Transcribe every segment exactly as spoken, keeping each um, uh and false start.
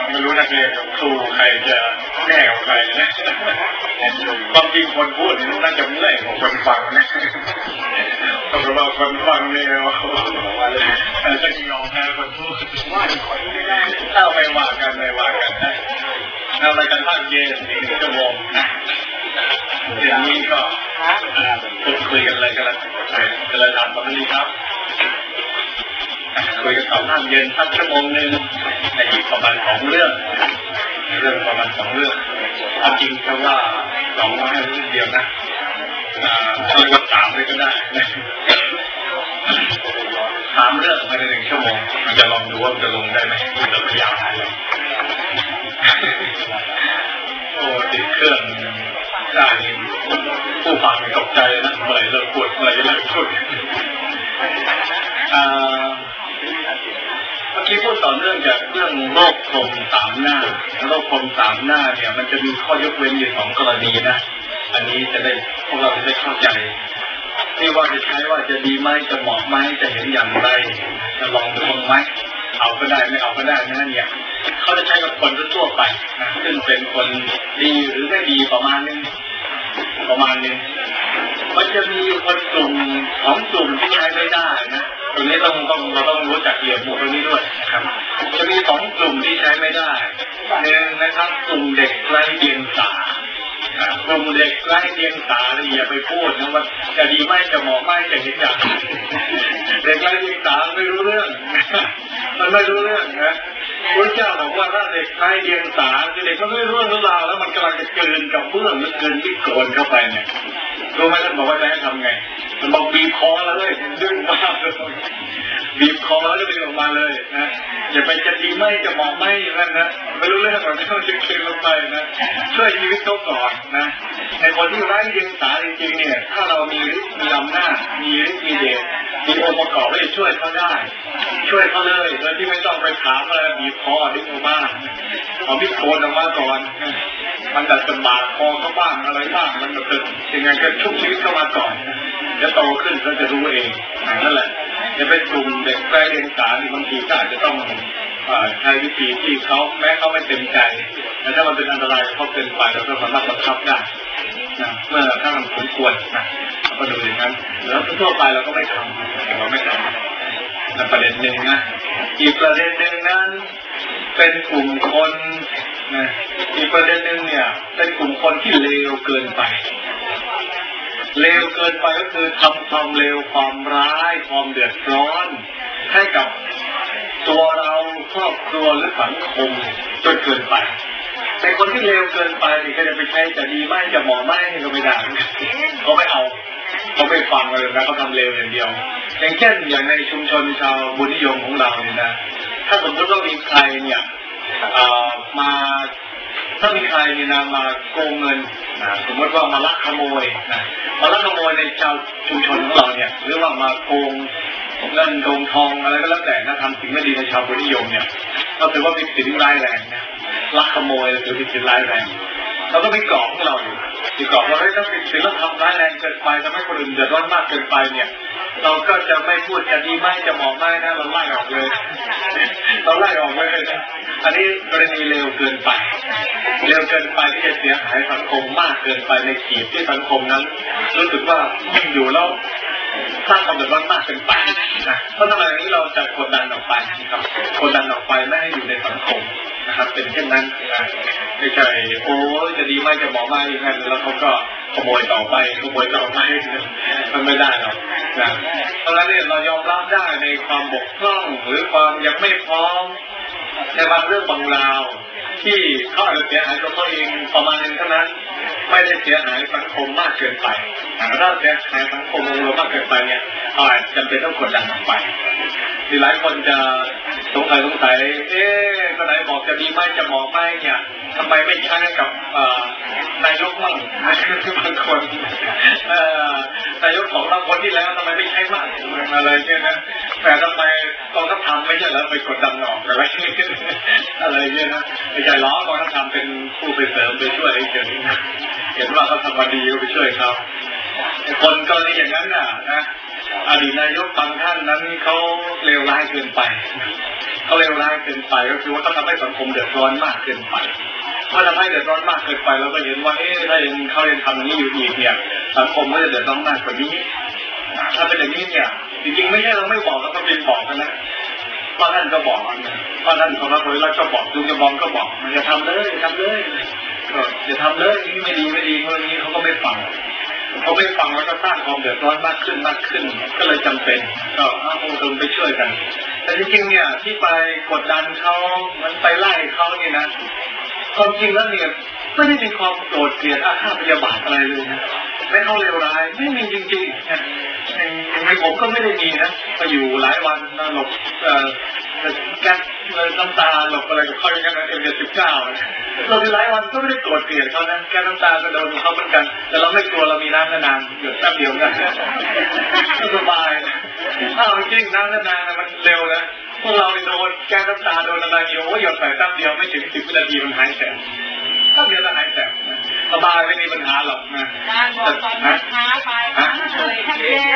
ไม่รู้นักเรียนกับครูใครจะแน่กว่าใครนะความจริงคนพูดน่าจะเมื่อยกว่าคนฟังนะเพราะว่าคนฟังเนี่ยจะยอมแพ้คนพูดถ้าไม่ว่ากันไม่ว่ากันนะเอาไปกันภาคเย็นอีกชั่วโมงนะเดี๋ยวนี้ก็พูดคุยกันเลยกันแล้วกันเลยถามความดีครับคุยกันต่อภาคเย็นสักชั่วโมงหนึ่งในอีกประมาณสองเรื่องเรื่องประมาณสองเรื่องเอาจริงแค่ว่าสองมาให้เรื่องเดียวนะเรียกว่าสามเลยก็ได้สามเรื่องภายในหนึ่งชั่วโมงมันจะลองดูว่าจะลงได้ไหมเราพยายามเลยโอ้ติดเครื่องได้ผู้ฟังตกใจนะเมื่อไหร่เลิกพูดเมื่อไหร่จะเลิกพูดเมื่อกี้พูดต่อเนื่องจากเรื่องโรคพรมสามหน้าโรคพรมสามหน้าเนี่ยมันจะมีข้อยกเว้นอยู่สองกรณีนะอันนี้จะได้พวกเราจะได้เข้าใจที่ว่าจะใช้ว่าจะดีไหมจะเหมาะไหมจะเห็นอย่างไรจะลองดูไหมเอาก็ได้ไม่เอาก็ได้นะเนี่ยเขาจะใช้กับคนทั่วไปนะซึ่งเป็นคนดีหรือไม่ดีประมาณนึงประมาณนึงมันจะมีคนกลุ่มของกลุ่มที่ใช้ไม่ได้นะตรงนี้ต้องต้องเราต้องรู้จักเหลี่ยมหมู่ตรงนี้ด้วยนะครับจะมีสองกลุ่มที่ใช้ไม่ได้หนึ่งนะครับกลุ่มเด็กไร้เดียงสากลุ่มเด็กไร้เดียงสาอย่าไปพูดนะว่าจะดีไหมจะเหมาะไหมจะเห็นอย่างเด็กไร้เดียงสาไม่รู้เรื่องมันไม่รู้เรื่องนะพระเจ้าบอกว่าถ้าเด็กไร้เดียงสาคือเด็กมันไม่รู้เรื่องราวแล้วมันกำลังจะเกินกับเบื้องหรือเกินที่โกนเข้าไปเนี่ยรู้ไหมท่านบอกว่าจะให้ทำไงมันบอกบีบคอแล้วเลยดึงมากเลยบีบคอแล้วดึงออกมาเลยนะอย่าไปจะดีไหมจะเหมาะไหมนั่นนะไม่รู้เรื่องหรอกไม่ต้องจะเกินลงไปนะช่วยชีวิตเขาก่อนนะในคนที่ไร้เดียงสาจริงๆเนี่ยถ้าเรามีฤทธิ์มีอำนาจมีฤทธิ์มีเดชมีองค์ประกอบที่ช่วยเขาได้ช่วยเขาเลยโดยที่ไม่ต้องไปถามอะไรบีบคอดึงออกมาเอาพิโคนออกมาก่อนมันจะสบาดคอเขาบ้างอะไรบ้างมันจะเป็นยังไงก็ชุบชีวิตเข้ามาก่อนจะโตขึ้นเขาจะรู้เองนั่นแหละจะเป็นกลุ่มเด็กไร้เดียงสาที่บางทีก็อาจจะต้องใช้วิธีที่เขาแม้เขาไม่เต็มใจแต่ถ้ามันเป็นอันตรายเขาเกินไปเราก็สามารถบังคับได้นะเมื่อถ้ามันสมควรนะก็ดูอย่างนั้นแล้วทั่วไปเราก็ไม่ทำเราไม่ทำนั่นประเด็นหนึ่งนะอีกประเด็นหนึ่งนั้นเป็นกลุ่มคนนะอีกประเด็นหนึ่งเนี่ยเป็นกลุ่มคนที่เลวเกินไปเลวเกินไปก็คือทำความเลวความร้ายความเดือดร้อนให้กับตัวเราครอบครัวหรือสังคมจนเกินไปแต่คนที่เลวเกินไปนี่ก็จะไปใช้จะดีไหมจะเหมาะไหมก็ไม่ได้เขาไม่เอาเขาไม่ฟังเลยนะเขาทำเลวอย่างเดียวอย่างเช่นอย่างในชุมชนชาวบุญนิยมของเราเนี่ยนะถ้าสมมติว่ามีใครเนี่ยมาถ้ามีใครนี่นะมาโกงเงินนะสมมติว่ามาลักขโมยนะมาลักขโมยในชาวชุมชนของเราเนี่ยหรือว่ามาโกงเงินโกงทองอะไรก็แล้วแต่นะทำสิ่งไม่ดีในชาวบุญนิยมเนี่ยเราถือว่าเป็นสิ่งร้ายแรงนะลักขโมยถือเป็นสิ่งร้ายแรงเราก็มีกรอบของเราอยู่มีกรอบว่าถ้าเป็นสิ่งที่ทำร้ายแรงเกินไปทำให้คนอื่นเดือดร้อนมากเกินไปเนี่ยเราก็จะไม่พูดจะดีไหมจะเหมาะไหมนะเราไล่ออกเลยเราไล่ออกเลยนะอันนี้กรณีเร็วเกินไปเร็วเกินไปที่จะเสียหายสังคมมากเกินไปในขีดที่สังคมนั้นรู้สึกว่ายิ่งอยู่แล้วสร้างความเดือดร้อนมากเกินไปนะเพราะทำไมนี้เราจะกดดันออกไปนะครับกดดันออกไปไม่ให้อยู่ในสังคมนะครับเป็นเช่นนั้นนะไม่ใช่โอ้จะดีไหมจะเหมาะไหมอย่างนั้นแล้วเขาก็ขโมยต่อไปขโมยต่อไปมันไม่ได้หรอกนะเพราะฉะนั้นเนี่ยเรายอมรับได้ในความบกพร่องหรือความยังไม่พร้อมในบางเรื่องบางราวที่เขาอาจจะเสียหายตัวเขาเองประมาณนึงเท่านั้นไม่ได้เสียหายสังคมมากเกินไปถ้าเสียหายสังคมรวมมากเกินไปเนี่ยเขาอาจจะเป็นต้องกดดันออกไปมีหลายคนจะสงสัยสงสัยเอ๊ะคนไหนบอกจะดีไหมจะเหมาะไหมเนี่ยทำไมไม่ใช้กับนายกมั่งบางคนนายกของเราคนที่แล้วทำไมไม่ใช้มั่งอะไรเงี้ยนะแต่ทำไมกองทัพทำไม่ใช่แล้วไปกดดันออกอะไรอะไรเงี้ยนะไม่ใช่ล้อกองทัพทำเป็นผู้ไปเสริมไปช่วยให้เกิดนะเห็นว่าเขาทำมาดีก็ไปช่วยเขาคนกรณีอย่างนั้นน่ะนะอดีตนายกบางท่านนั้นเขาเลวร้ายเกินไปเขาเลวร้ายเกินไปก็คือว่าเขาทำให้สังคมเดือดร้อนมากเกินไปเมื่อทำให้เดือดร้อนมากเกินไปเราก็เห็นว่าเอ๊ะถ้ายังเขายังทำอย่างนี้อยู่อีกเนี่ยสังคมก็จะเดือดร้อนมากกว่านี้ถ้าเป็นอย่างนี้เนี่ยจริงๆไม่ใช่เราไม่บอกเราก็เป็นบอกกันนะพ่อท่านก็บอกพ่อท่านของเราเราก็บอกลุงจะมองก็บอกมันจะทำเลยทำเลยจะทำเลยนี่ไม่ดีไม่ดีเมื่อนี้เขาก็ไม่ฟังเขาไม่ฟังแล้วก็สร้างความเดือดร้อนมากขึ้นมากขึ้นก็เลยจำเป็นก็เอาคนไปช่วยกันแต่จริงๆเนี่ยที่ไปกดดันเขามันไปไล่เขาเนี่ยนะความจริงแล้วเนี่ยไม่ได้มีความโกรธเกลียดอาฆาตพยาบาทอะไรเลยนะไม่เขาเลวร้ายไม่มีจริงๆในผมก็ไม่ได้มีนะไปอยู่หลายวันหลบแก๊สน้ำตาหลบอะไรกับเขาอย่างนั้นเอ็มเอสิบเก้าเราในหลายวันก็ไม่ได้โกรธเกลียดเขานะแก๊สน้ำตาก็โดนเขาเหมือนกันแต่เราไม่กลัวเรามีน้ำนานๆหยดแป๊บเดียวกันสบายอ้าวจริงน้ำนานๆมันเร็วนะพวกเราโดนแก๊สน้ำตาโดนอะไรเดียวโอ้หยดใส่แป๊บเดียวไม่ถึงสิบวินาทีมันหายแสบแป๊บเดียวจะหายแสบสบายไม่มีปัญหาหรอกนะการบอกตอนนี้ช้าไปเลยแค่แย่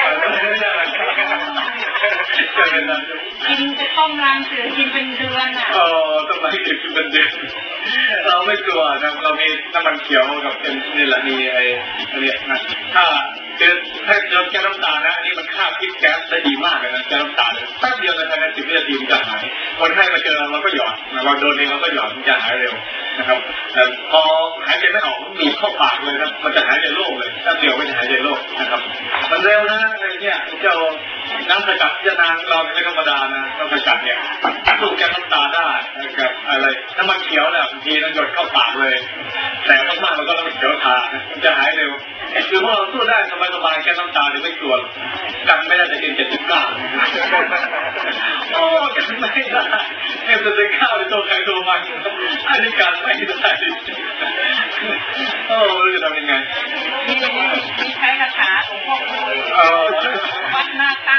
กินจะต้มรังเสือกินเป็นเดือนอ่ะเออต้องไปกินเป็นเดือนเราไม่กลัวนะเรามีน้ำมันเขียวกับเป็นนี่แหละมีไอ้อะไรนะถ้าคือถ้าเจอแก๊สน้ำตานะนี่มันฆ่าพิษแก๊สได้ดีมากเลยนะแก๊สน้ำตาแป๊บเดียวในภายในสิบวินาทีมันจะหายคนไข้มาเจอเราก็หยอดเราโดนเองเราก็หยอดมันจะหายเร็วนะครับแต่พอหายใจไม่ออกมันบีบเข้าปากเลยนะมันจะหายใจโล่งเลยแป๊บเดียวไม่จะหายใจโล่งนะครับมันเร็วนะไอ้เนี่ยเจ้าน้ำสกัดยานางเราไม่ธรรมดานะน้ำสกัดเนี่ยสู้แก๊สน้ำตาได้กับอะไรน้ำมันเขียวเนี่ยบางทีมันหยดเข้าปากเลยแต่มากๆมันก็น้ำมันเขียวทามันจะหายเร็วคือพวกเราสู้ได้สบายๆแค่น้ำตาหรือไม่กลัวกันไม่ได้จะกินเจ็ดสิบเก้าโอ้กันไม่ได้เอ็มจะเป็นข้าวในตัวใครตัวมันอันนี้การไม่ได้โอ้จะทำยังไงมีมีใช้คาถาของพวกวัดหน้าตั้ง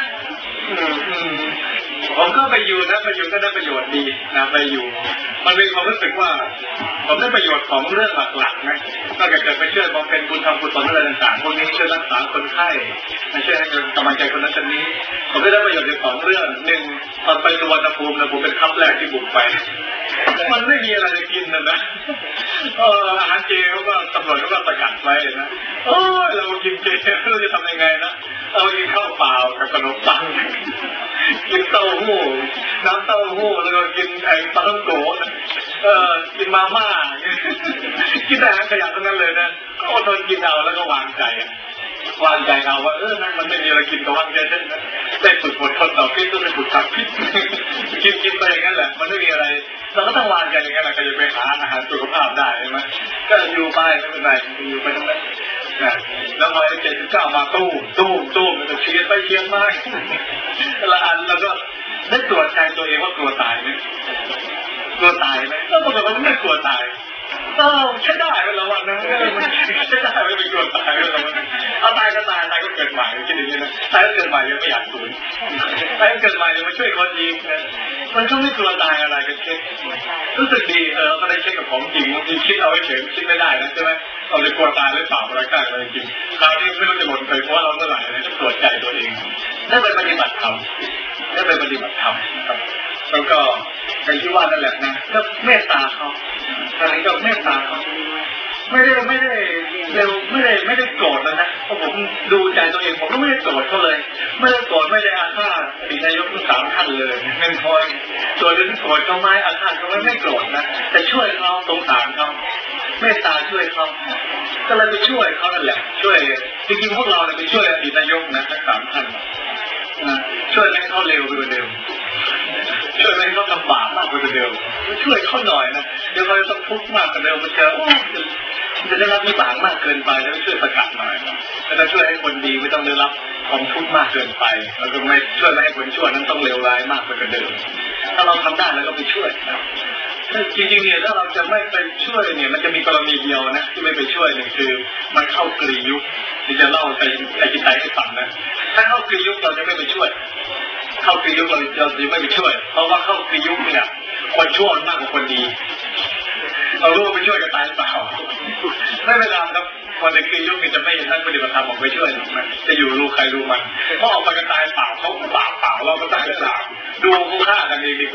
ผมก็ไปอยู่นะไปอยู่ก็ได้ประโยชน์ดีนะไปอยู่มันเป็นความรู้สึกว่าผมได้ประโยชน์ของเรื่องหลักๆนะก็จะเกิดไปช่วยบำเพ็ญบุญทำบุญสอนอะไรต่างๆพวกนี้ช่วยรักษาคนไข้ช่วยให้กำลังใจคนนั้นคนนี้ผมได้ประโยชน์ในสองเรื่องหนึ่งตอนไปสุวรรณภูมินะผมเป็นคัพแรกที่บุกไปมันไม่มีอะไรจะกินนะนะเอออาหารเจเขาก็ตำรวจเขาก็ประกาศไว้นะโอ้ยเรากินเจเราจะทำยังไงนะเรากินข้าวเปล่ากับขนมปังกินเต้าหู้น้ำเต้าหู้แล้วก็กินไอ้ปลาท่องโกะเออกินมาม่ากินอาหารขยะทั้งนั้นเลยนะก็อดทนกินเอาแล้วก็วางใจวางใจเอาว่าเออนั่นมันไม่มีอะไรกินก็วางใจเช่นนั้นได้ฝึกอดทนต่อพิษต้องได้ฝึกตัดพิษกินกินไปอย่างนั้นแหละมันไม่มีอะไรเราก็ต้องวางใจอย่างนั้นแหละก็จะไปหาอาหารสุขภาพได้ใช่ไหมก็อยู่ไปไม่เป็นไรอยู่ไปทั้งนั้นแล้วพอไอ้เจ็ดสิบเก้ามาตู้ตู้ตู้มันจะเชียร์ไปเชียร์มาละอันแล้วก็ได้ตรวจใจตัวเองว่ากลัวตายไหมกลัวตายไหมแล้วปรากฏว่าไม่กลัวตายเออใช่ได้แล้ววันนั้นใช่ได้ไม่เป็นกลัวตายแล้ววันนั้นเอาตายก็ตายตายก็เกิดใหม่คิดอย่างนี้นะตายก็เกิดใหม่ยังไม่อยากสูญตายก็เกิดใหม่ยังมาช่วยคนอีกนะมันก็ไม่กลัวตายอะไรกันเช็ครู้สึกดีเออก็ได้เช็คกับของจริงบางทีคิดเอาไว้เฉยคิดไม่ได้นะใช่ไหมเราเลยกลัวตายหรือเปล่าอะไรกล้าอะไรจริงคราวนี้ไม่รู้จะหล่นไปเพราะเราเมื่อไหร่เลยต้องตรวจใจตัวเองได้ไปปฏิบัติธรรมได้ไปปฏิบัติธรรมครับแล้วก็อย่างที่ว่านั่นแหละนะก็เมตตาเขาตอนนี้ก็เมตตาเขาไม่ได้ไม่ได้เร็วไม่ได้ไม่ได้โกรธแล้วนะเพราะผมดูใจตัวเองผมก็ไม่ได้โกรธเขาเลยไม่ได้โกรธไม่ได้อาฆาตอดีตนายกทั้งสามท่านเลยเงินทอยตัวเรื่องโกรธเขาไหมอาฆาตเขาไม่ไม่โกรธนะแต่ช่วยเขาสงสารเขาเมตตาช่วยเขาก็เลยไปช่วยเขานั่นแหละช่วยจริงๆพวกเราเนี่ยไปช่วยอดีตนายกนะทั้งสามท่านนะช่วยให้เขาเร็วไปกว่าเดิมช่วยให้เขาลำบากมากกว่าเดิมช่วยเขาหน่อยนะเดี๋ยวเขาจะต้องทุกข์มากกว่าเดิมมันจะโอ้จะได้รับวิบากมากเกินไปแล้วช่วยประกาศหน่อยแล้วก็ช่วยให้คนดีไม่ต้องได้รับความทุกข์มากเกินไปแล้วก็ไม่ช่วยไม่ให้คนชั่วนั้นต้องเลวร้ายมากกว่าเดิมถ้าเราทำได้แล้วก็ไปช่วยนะจริงๆเนี่ยถ้าเราจะไม่ไปช่วยเนี่ยมันจะมีกรณีเดียวนะที่ไม่ไปช่วยหนึ่งคือมันเข้ากรียุคที่จะเล่าใจใจจิตใจให้ฟังนะถ้าเข้ากรียุคเราจะไม่ไปช่วยเข้ากรียุคเราเราจะไม่ไปช่วยเพราะว่าเข้ากรียุคเนี่ยคนชั่วมากกว่าคนดีเรารู้ว่าไปช่วยกันตายเปล่าไม่เป็นไรครับคนในกรียุคนี่จะไม่ท่านปฏิบัติธรรมออกไปช่วยนะจะอยู่รู้ใครรู้มันเพราะออกไปกันตายเปล่าเขาเปล่าเปล่าเราก็ตายเปล่าดูเขาฆ่ากันเองดีกว่า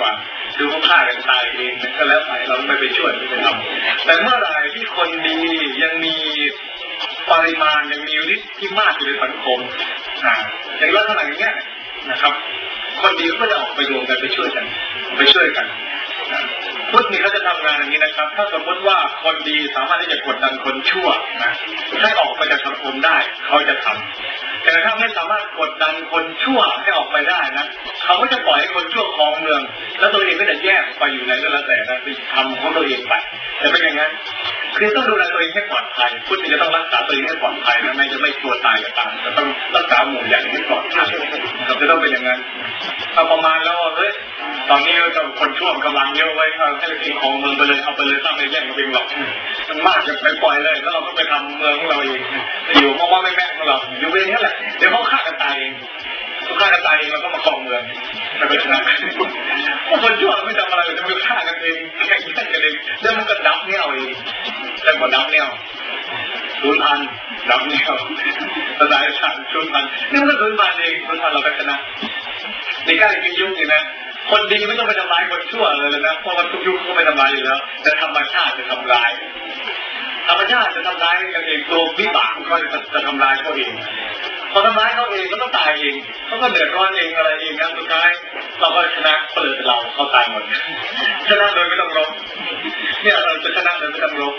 คือเขาฆ่ากันตายเองก็แล้วไปเราไม่ไปช่วยไม่ไปทำแต่เมื่อไหร่ที่คนดียังมีปริมาณยังมีฤทธิ์ที่มากอยู่ในสังคมอ่าอย่างลักษณะอย่างเงี้ยนะครับคนดีก็จะออกไปรวมกันไปช่วยกันไปช่วยกันพุทธนี่เขาจะทำงานอย่างนี้นะครับถ้าสมมติว่าคนดีสามารถที่จะกดดันคนชั่วนะให้ออกไปจากสังคมได้เขาจะทำแต่ถ้าไม่สามารถกดดันคนชั่วให้ออกไปได้นะเขาก็จะปล่อยให้คนชั่วครองเมืองแล้วตัวเองก็จะแยกไปอยู่ไหนก็แล้วแต่นะไปทำของตัวเองไปแต่เป็นอย่างนั้นคือต้องดูแลตัวเองให้ปลอดภัยพุทธนี่จะต้องรักษาตัวเองให้ปลอดภัยนะไม่จะไม่ตัวตายกับตามจะต้องรักษาหมู่ใหญ่ให้ปลอดภัยเราจะต้องเป็นอย่างนั้นเอาประมาณแล้วเฮ้ยตอนนี้ก็คนชั่วกำลังเยอะไว้เอาให้กินของเมืองไปเลยเอาไปเลยตั้งไม่แย่งกันเองหรอกมันมากจะไปปล่อยเลยแล้วเราก็ไปทำเมืองของเราเองอยู่มองๆไม่แม่ของเราอยู่เองนี่แหละเดี๋ยวเขาฆ่ากันตายเองเขาฆ่ากันตายเองเราก็มาครองเมืองมันก็ชนะพวกคนชั่วไม่ทำอะไรเลยจะไปฆ่ากันเองแข่งกันกันเองแล้วมันก็ดับเงี้ยวเองแต่พอดับเงี้ยวศูนย์พันดับเงี้ยวภาษาอีสานศูนย์พันนี่มันก็ศูนย์พันเองศูนย์พันเราก็ชนะในการกินยุ่งนี่นะคนดีไม่ต้องไปทำร้ายคนชั่วเลยนะเพราะว่าทุกยุคก็ไปทำร้ายอยู่แล้วแต่ธรรมชาติจะทำร้ายธรรมชาติจะทำร้ายกันเองตัววิบากก็จะทำร้ายเขาเองพอทำร้ายเขาเองก็ต้องตายเองเขาก็เดือดร้อนเองอะไรเองนะสุดท้ายเราก็ชนะเปลือกเราเขาตายหมดชนะโดยไม่ต้องรบเนี่ยเราจะชนะโดยไม่ต้องรบ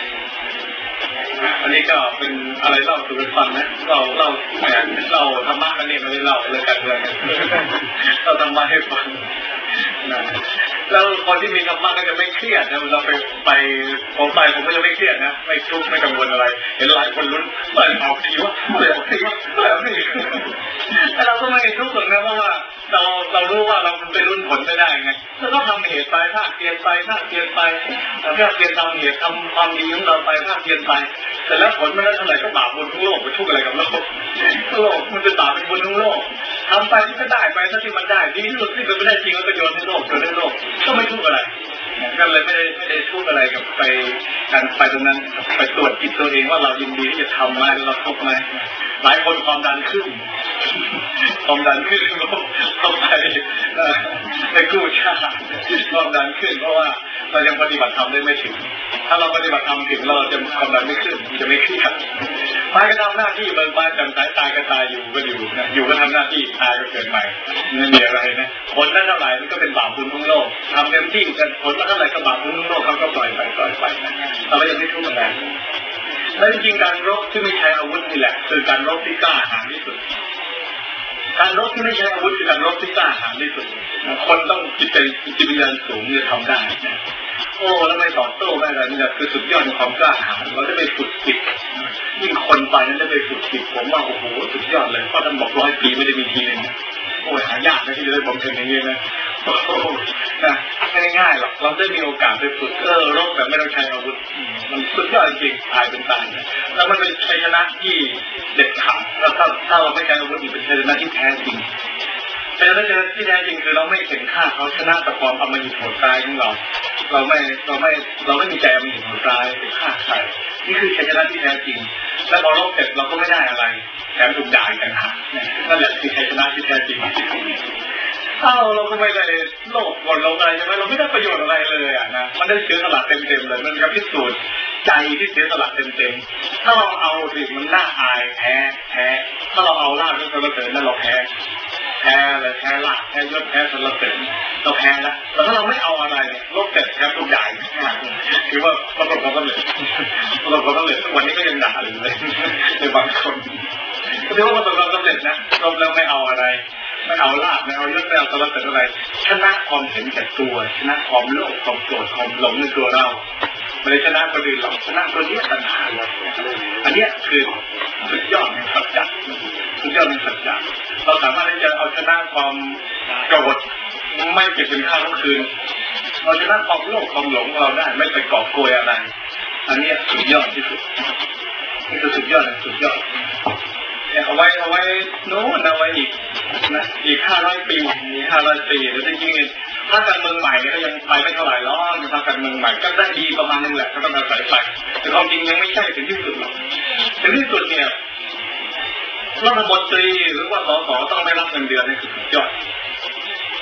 อันนี้ก็เป็นอะไรเล่าสู่กันฟังนะเราเราเราธรรมะกันนี่ไม่ได้เล่าเลยกันเลยเราธรรมะให้ฟังนะแล้วคนที่มีธรรมะก็จะไม่เครียดนะเราไปไปผมไปผมก็จะไม่เครียดนะไม่ทุกข์ไม่กังวลอะไรเห็นหลายคนลุ้นเมื่อไหร่ออกทีวะเมื่อไหร่ออกทีวะเมื่อไหร่ออกทีแต่เราก็ไม่ทุกข์หรอกนะเพราะว่าเราเรารู้ว่าเราไปลุ้นผลไม่ได้ไงแล้วก็ทำเหตุไปภาคเพียรไปภาคเพียรไปภาคเพียรทำเหตุทำความดีของเราไปภาคเพียรไปแต่แล้วผลมันได้เท่าไหร่ก็บาปบนทั้งโลกไปทุกข์อะไรกับโลกโลกมันเป็นบาปเป็นบนทั้งโลกทำไปที่ก็ได้ไปถ้าที่มันได้ดีที่สุดที่มันไม่ได้จริงก็โยนให้โลกโยนให้โลกก็ไม่ทุกข์อะไรก็เลยไม่ได้ไม่ได้ทุกข์อะไรกับไปการไปตรงนั้นไปตรวจจิตตัวเองว่าเรายินดีที่จะทำไหมเราทุกข์ไหมหลายคนความดันขึ้นความดันขึ้นเข้าไปในกู้ชาติความดันขึ้นเพราะว่าเรายังปฏิบัติธรรมได้ไม่ถึงถ้าเราปฏิบัติธรรมถึงเราจะความดันไม่ขึ้นจะไม่เครียดไปก็ทำหน้าที่เบิกบานจำสายตายก็ตายอยู่ก็อยู่นะอยู่ก็ทำหน้าที่ตายก็เกิดใหม่ไม่มีอะไรนะผลนั้นเท่าไหร่มันก็เป็นบาปบุญของโลกทำเต็มที่แต่ผลนั้นเท่าไหร่ก็บาปบุญของโลกเขาก็ปล่อยไปปล่อยไปนะเรายังไม่ทุกข์อะไรและจริงๆการรบที่ไม่ใช้อาวุธนี่แหละคือการรบที่กล้าหาญที่สุดการรบที่ไม่ใช้อาวุธคือการรบที่กล้าหาญที่สุดคนต้องจิตใจจิตวิญญาณสูงจะทำได้โอ้แล้วไม่ตอบโต้ไม่อะไรนี่แหละคือสุดยอดของความกล้าหาญเราได้ไปฝึกจิตยิ่งคนไปนั้นได้ไปฝึกจิตผมว่าโอ้โหสุดยอดเลยเพราะท่านบอกร้อยปีไม่ได้มีทีนึงโอ้ยหายากนะที่จะได้บำเพ็ญอย่างนี้นะโอ้โหนะไม่ง่ายหรอกเราได้มีโอกาสไปฝึกเออรบแบบไม่ต้องใช้อาวุธมันสุดยอดจริงตายเป็นตายแล้วมันเป็นชัยชนะที่เด็ดขาดแล้วถ้าถ้าเราไม่ใช้อาวุธเป็นชัยชนะที่แท้จริงชัยชนะที่แท้จริงคือเราไม่เห็นค่าเขาชนะแต่ความอมหิตโหดร้ายของเราเราไม่เราไม่เราไม่มีใจอมหิตโหดร้ายไปฆ่าใครนี่คือชัยชนะที่แท้จริงและพอรบเสร็จเราก็ไม่ได้อะไรแถมถูกด่าอีกต่างหากนั่นแหละคือชัยชนะที่แท้จริงเอ้าเราก็ไม่ได้โลภโกรธหลงอะไรใช่ไหมเราไม่ได้ประโยชน์อะไรเลยอ่ะนะมันได้เสียสละเต็มๆเลยมันก็พิสูจน์ใจที่เสียสละเต็มๆถ้าเราเอาสิมันน่าอายแพ้แพ้ถ้าเราเอาลาบแล้วเราเกิดนั่นเราแพ้แพ้เลยแพ้ลาบแพ้ยศแพ้สรรเสริญเราแพ้แล้วแต่ถ้าเราไม่เอาอะไรเนี่ยโลกเกิดแพ้ทุกอย่างคือว่าประสบความสำเร็จประสบความสำเร็จวันนี้ก็ยังด่าเลยในบางคนก็ถือว่าประสบความสำเร็จนะลบแล้วไม่เอาอะไรไม่เอาลาบไม่เอายศไม่เอาสรรเสริญอะไรชนะความเห็นแก่ตัวชนะความโลภความโกรธความหลงในตัวเราไม่ได้ชนะคนอื่นหรอกชนะตัวนี้ปัญหาเลยอันนี้คือสุดยอดในสัจจะสุดยอดในสัจจะเราสามารถที่จะเอาชนะความโกรธไม่เก็บเป็นข้าวทั้งคืนเราชนะความโลภความหลงเราได้ไม่ไปก่อโกยอะไรอันนี้สุดยอดที่สุดนี่คือสุดยอดนะสุดยอดเนี่ยเอาไว้เอาไว้โน้นเอาไว้อีกนะอีกห้าร้อยปีอีกห้าร้อยปีแล้วจริงๆถ้าการเมืองใหม่ก็ยังไปไม่เท่าไหร่หรอกถ้าการเมืองใหม่ก็ได้ดีประมาณนึงแหละก็ต้องอาศัยไปแต่ความจริงยังไม่ใช่ถึงที่สุดหรอกถึงที่สุดเนี่ยรัฐมนตรีหรือว่าสสต้องได้รับเงินเดือนนี่คือสุดยอด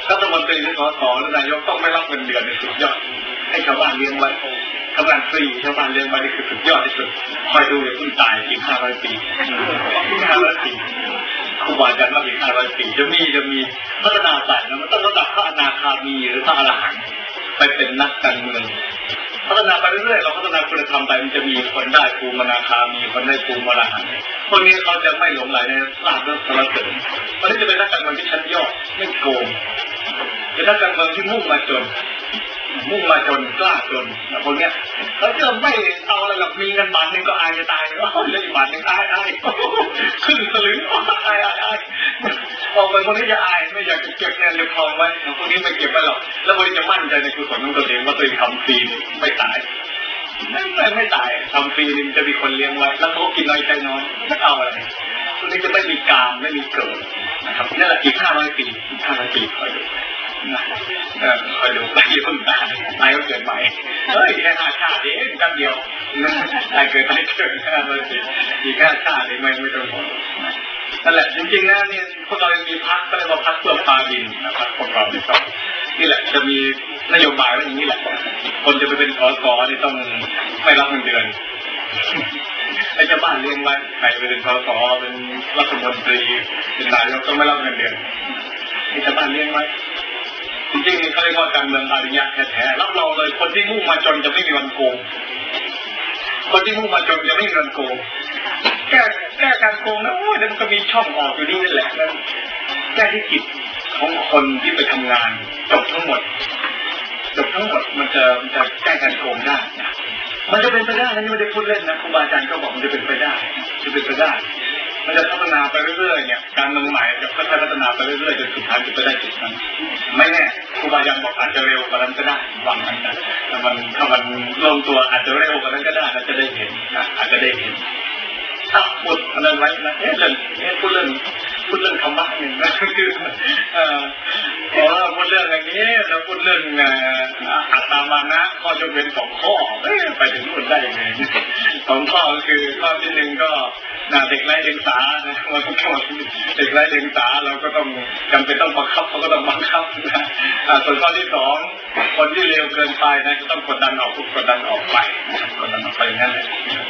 รัฐมนตรีหรือสสหรือนายกต้องไม่รับเงินเดือนในสุดยอดให้ชาวบ้านเลี้ยงไว้ทำงานฟรีชาวบ้านเลี้ยงไว้นี่คือสุดยอดที่สุดคอยดูเดี๋ยวคุณตายอีกห้าร้อยปีอีกห้าร้อยปีครูบาอาจารย์ว่าอีกห้าร้อยปีจะมีจะมีพัฒนาสายนะมันต้องระดับพระอนาคามีหรือพระอรหันต์ไปเป็นนักการเมืองพัฒนาไปเรื่อยๆเราพัฒนาคุณธรรมไปมันจะมีคนได้ภูมิอนาคามีคนได้ภูมิอรหันต์พวกนี้เขาจะไม่หลงไหลในลาภและสรรเสริญวันนี้จะเป็นนักการเมืองที่ชั้นยอดไม่โกงเป็นนักการเมืองที่มุ่งมาจนมุ่งมาจนกล้าจนนะคนเนี้ยเขาจะไม่เอาอะไรหรอกมีเงินบาทหนึ่งก็อายจะตายเลยโอ้ยเลยบาทหนึ่งอายอายขึ้นสลึงอายอายอายออกไปคนนี้จะอายไม่อยากจะเก็บเงินในคลองไว้คนนี้ไม่เก็บไว้หรอกแล้วคนนี้จะมั่นใจในกุศลของตัวเองว่าตัวเองทำฟรีไม่ตายไม่ไม่ไม่ตายทำฟรีนี่จะมีคนเลี้ยงไว้แล้วเขากินน้อยใจน้อยไม่เอาอะไรคนนี้จะไม่มีการไม่มีเกิดนะครับนี่แหละอีกห้าร้อยปีอีกห้าร้อยปีคอยดูเออคอยดูไปยุ่งตายตายก็เกิดใหม่เฮ้ยแค่ห้าชาติเองกันเดียวตายเกิดตายเกิดห้าร้อยปีอีกห้าชาติเองไม่ไม่ต้องห่วงนั่นแหละจริงๆนะนี่พวกเรายังมีพรรคก็เรียกว่าพรรคเพื่อฟ้าดินนะครับพวกเราที่ต้องนี่แหละจะมีนโยบายอย่างนี้แหละคนจะไปเป็นสสนี่ต้องไม่รับเงินเดือนไอ้ชาวบ้านเลี้ยงไว้ใครไปเป็นสสเป็นรัฐมนตรีเป็นนายกต้องไม่รับเงินเดือนไอ้ชาวบ้านเลี้ยงไว้จริงๆเขาเรียกว่าการเมืองอริยะแท้ๆรับรองเลยคนที่มุ่งมาจนจะไม่มีวันโกงคนที่มุ่งมาจนจะไม่มีวันโกงแก้แก้การโกงนะโอ้ยมันก็มีช่องออกอยู่นี่นั่นแหละนั่นแก้ที่จิตของคนที่ไปทำงานจบทั้งหมดจบทั้งหมดมันจะมันจะแก้การโกงได้นะมันจะเป็นไปได้นะนี่ไม่ได้พูดเล่นนะครูบาอาจารย์ก็บอกมันจะเป็นไปได้จะเป็นไปได้มันจะพัฒนาไปเรื่อยๆเนี่ยการเมืองใหม่จะค่อยๆพัฒนาไปเรื่อยๆจนสุดท้ายจะไปได้จุดนั้นไม่แน่ครูบาอาจารย์บอกอาจจะเร็วกว่านั้นก็ได้วางมันนะถ้ามันถ้ามันลงตัวอาจจะเร็วกว่านั้นก็ได้เราจะได้เห็นนะอาจจะได้เห็นถ้าพูดอันนั้นไว้นะเอ๊ะเรื่องเอ๊ะพูดเรื่องพูดเรื่องธรรมะหนึ่งนะคือเอ่อพอพูดเรื่องอย่างนี้เราพูดเรื่องอัตตามานะข้อยกเว้นสองข้อไปถึงนู่นได้ยังไงสองข้อก็คือข้อที่หนึ่งก็เด็กไร้เดียงสานะมันก็เด็กไร้เดียงสาเราก็ต้องจำเป็นต้องบังคับเขาก็ต้องบังคับนะส่วนข้อที่สองคนที่เร็วเกินไปนะก็ต้องกดดันออกกดดันออกไปกดดันออกไปนั่นแหละ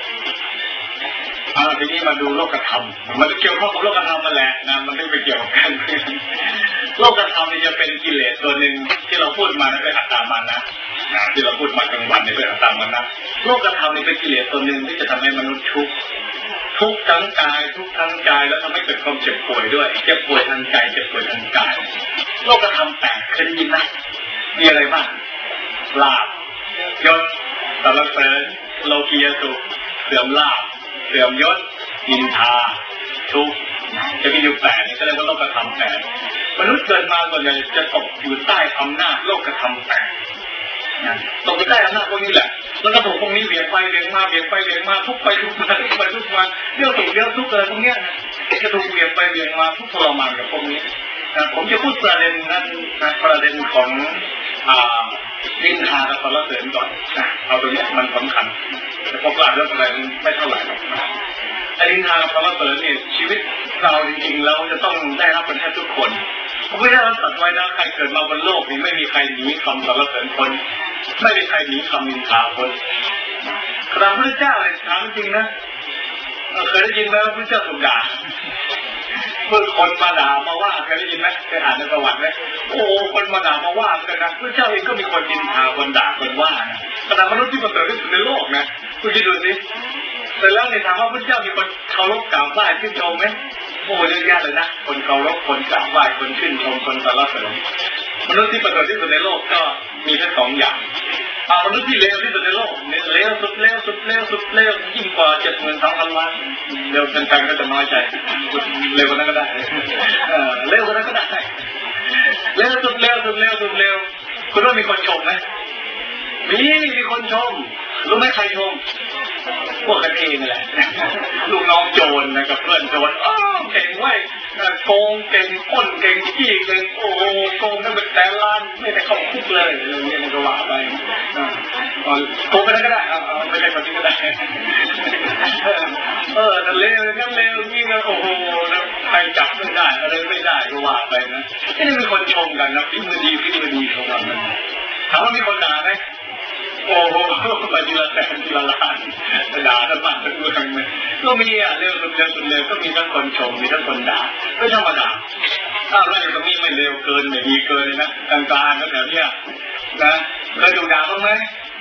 ทีนี้มาดูโลกธรรมมันเกี่ยวข้องกับโลกธรรมมาแหละนะมันไม่ไปเกี่ยวกับการเมืองโลกธรรมนี่จะเป็นกิเลสตัวหนึ่งที่เราพูดมาเป็นอัตตามานะที่เราพูดมากลางวันนี่เป็นอัตตามานะโลกธรรมนี่เป็นกิเลสตัวหนึ่งที่จะทำให้มนุษย์ทุกข์ทุกข์ทั้งกายทุกข์ทั้งใจแล้วทำให้เกิดความเจ็บป่วยด้วยเจ็บป่วยทางใจเจ็บป่วยทางกายโลกธรรมแปดเคยได้ยินไหมมีอะไรบ้างลาภยศสรรเสริญโลกียสุขเสื่อมลาภเสื่อมยศอินทาทุกข์จะมีอยู่แปดนี่ก็เรียกว่าโลกธรรมแปดมนุษย์เกิดมาส่วนใหญ่จะตกอยู่ใต้อำนาจโลกธรรมแปดตกไปใต้อำนาจพวกนี้แหละแล้วก็ถูกพวกนี้เบี่ยงไปเบี่ยงมาเบี่ยงไปเบี่ยงมาทุกไปทุกมาทุกไปทุกมาเรื่องถูกเรื่องทุกอะไรพวกนี้จะถูกเบี่ยงไปเบี่ยงมาทุกทรมานกับพวกนี้ผมจะพูดประเด็นนั้นประเด็นของนินทากับสรรเสริญก่อนเอาตรงนี้มันสำคัญแต่พวกเราเรื่องอะไรไม่เท่าไหร่หรอกไอ้นินทากับสรรเสริญเนี่ยชีวิตเราจริงๆแล้วจะต้องได้รับเป็นแทบทุกคนเพราะไม่ได้รับตัดไว้นะใครเกิดมาบนโลกนี้ไม่มีใครหนีคำสรรเสริญคนไม่มีใครหนีคำนินทาคนพระพุทธเจ้าเนี่ยถามจริงนะเคยได้ยินไหมว่าพระเจ้าถูกด่าเมื่อคนมาด่ามาว่าเคยได้ยินไหมเคยอ่านในประวัติไหมโอ้คนมาด่ามาว่ากันนะพระเจ้าเองก็มีคนนินทาคนด่าคนว่านะขณะมนุษย์ที่ประเสริฐที่สุดในโลกนะคุณคิดดูสิแต่แล้วในถามว่าพระเจ้ามีคนเคารพกราบไหว้ชื่นชมไหมโอ้เยอะแยะเลยนะคนเคารพคนกราบไหว้คนชื่นชมคนสรรเสริญมนุษย์ที่ประเสริฐที่สุดในโลกก็มีแค่สองอย่างเอามนุษย์ที่เลวที่สุดในโลกเลวสุดเลวสุดเลวสุดเลวยิ่งกว่าเจ็ดหมื่นสองพันล้านเลวกันๆก็จะน้อยใจเลวกว่านั้นก็ได้เลวกว่านั้นก็ได้เลวสุดเลวสุดเลวสุดเลวคุณว่ามีคนชมไหมมีมีคนชมรู้ไหมใครชมพวกกันเองแหละลูกน้องโจรนะกับเพื่อนโจรอ้าวเก่งไว้โกงเก่งป้นเก่งขี้เก่งโอ้โกงนั่นเป็นแต่ล้านไม่ได้เข้าคุกเลยเรื่องนี้มันก็ว่าไปโกงไปนั้นก็ได้ไม่ได้คนนี้ก็ได้เออนั่นเลวนั่นเลวนี่นะโอ้โหไปรจับไม่ได้อะไรไม่ได้ก็ว่าไปนะไม่ได้มีคนชมกันนะพี่มือดีพี่มือดีเขาว่ามันถามว่ามีคนด่าไหมโอ้โหไปทีละแสนทีละล้านด่าทั้งบ้านทั้งเมืองเลยก็มีอ่ะเรื่องสุดเร็วสุดเร็วก็มีทั้งคนชมมีทั้งคนด่าไม่ธรรมดาถ้าอะไรตรงนี้ไม่เร็วเกินไม่ดีเกินนะกลางๆก็แบบเนี้ยนะเคยถูกด่าบ้างไหม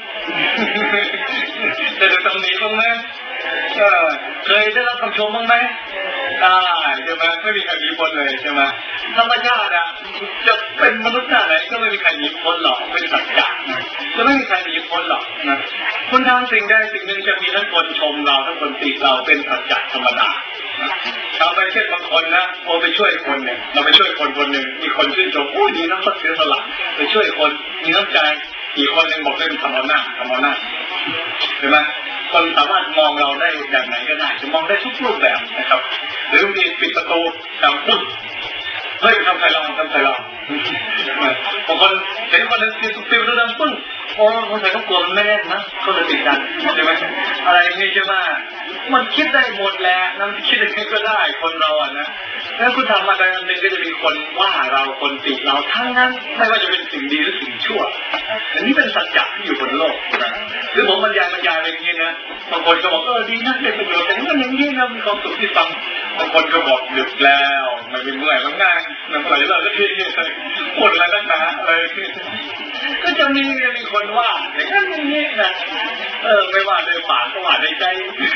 จะถูกตำหนิบ้างไหมเคยได้รับคำชมบ้างไหมได้ใช่ไหมไม่มีใครหนีพ้นเลยใช่ไหมธรรมชาติอะจะเป็นมนุษย์หน้าไหนก็ไม่มีใครหนีพ้นหรอกเป็นสัจจะนะจะไม่มีใครหนีพ้นหรอกนะคุณทำสิ่งใดสิ่งหนึ่งจะมีทั้งคนชมเราทั้งคนติเราเป็นสัจจะธรรมดาทำไปเช่นบางคนนะโอไปช่วยคนเนี่ยเราไปช่วยคนคนหนึ่งมีคนชื่นชมโอ้ดีนะเขาเสียสละไปช่วยคนมีน้ำใจอีกคนหนึ่งบอกเรื่องทำเอาหน้าทำเอาหน้าเห็นไหมคนสามารถมองเราได้แบบไหนก็ได้จะมองได้ทุกรูปแบบนะครับหรือมีปิดประตูทำปุ๊บเฮ้ยทำใครลองทำใครลองบางคนเห็นคนนึงปิดปิดประตูดังปึ้งโอ้คนใส่ต้องกลัวมันไม่แน่นนะก็เลยติดกันใช่ไหมอะไรนี่ใช่ไหมมันคิดได้หมดแหละนั่นคิดยังไงก็ได้คนเราอ่ะนะแล้วคุณทำอะไรหนึ่งก็จะมีคนว่าเราคนติเราทั้งนั้นไม่ว่าจะเป็นสิ่งดีหรือสิ่งชั่วอันนี้เป็นสัจจะที่อยู่บนโลกนะหรือผมบรรยายบรรยายอะไรอย่างนี้นะบางคนก็บอกเออดีนะเป็นประโยชน์แต่นี่มันอย่างนี้นะมีความสุขที่ฟังบางคนก็บอกหยุดแล้วไม่เป็นเมื่อยมันง่ายมันไหลเราก็ที่หมดอะไรนักหนาอะไรก็จะมีมีคนว่าอย่างนั้นอย่างนี้นะเออไม่ว่าในปากก็ว่าในใจ